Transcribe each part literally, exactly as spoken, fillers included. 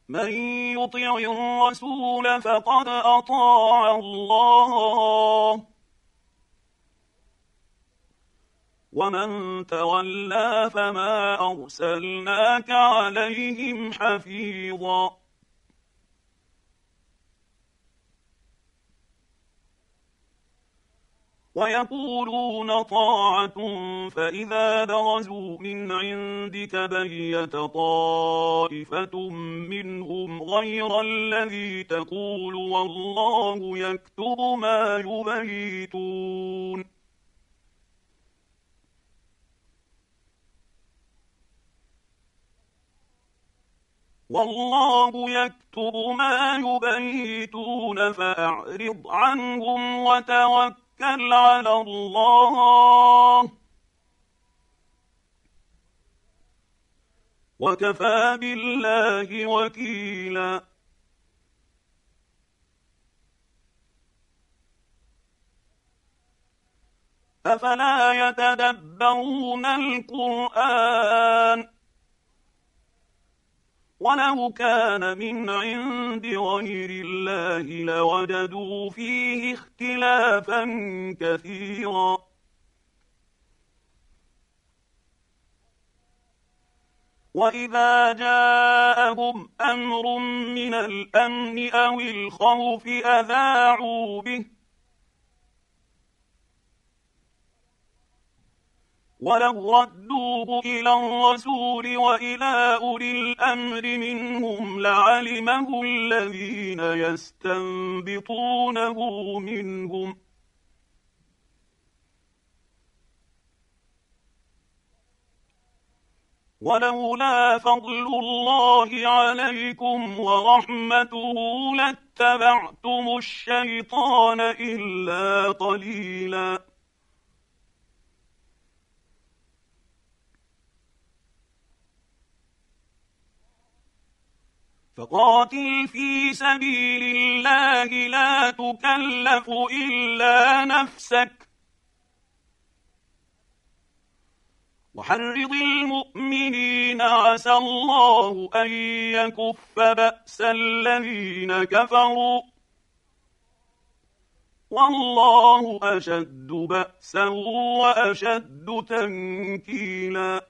من يطع الرسول فقد أطاع الله، ومن تولى فما أرسلناك عليهم حفيظا. ويقولون طاعة فإذا برزوا من عندك بيت طائفة منهم غير الذي تقول والله يكتب ما يبيتون. والله يكتب ما يبيتون فأعرض عنهم وتوكل على الله، وكفى بالله وكيلا. أفلا يتدبرون القرآن ولو كان من عند غير الله لوجدوا فيه اختلافا كثيرا. وإذا جاءهم أمر من الأمن أو الخوف أذاعوا به، ولو ردوه إلى الرسول وإلى أولي الأمر منهم لعلمه الذين يستنبطونه منهم. ولولا فضل الله عليكم ورحمته لاتبعتم الشيطان إلا قليلا. فقاتل في سبيل الله لا تكلف إلا نفسك، وحرض المؤمنين عسى الله أن يكف بأس الذين كفروا، والله أشد بأسا وأشد تنكيلا.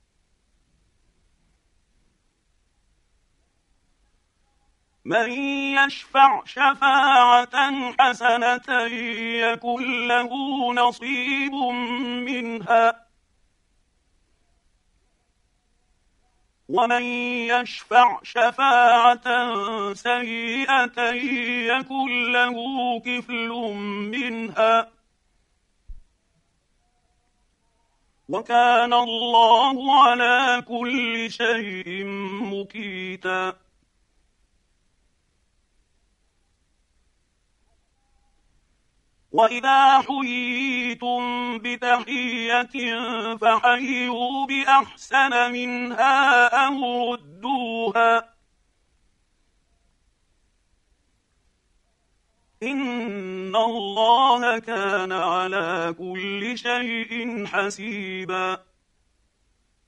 من يشفع شفاعة حسنة يكن له نصيب منها، ومن يشفع شفاعة سيئة يكن له كفل منها، وكان الله على كل شيء مقيتا. وإذا حييتم بتحية فحيوا بأحسن منها أو ردوها، إن الله كان على كل شيء حسيبا.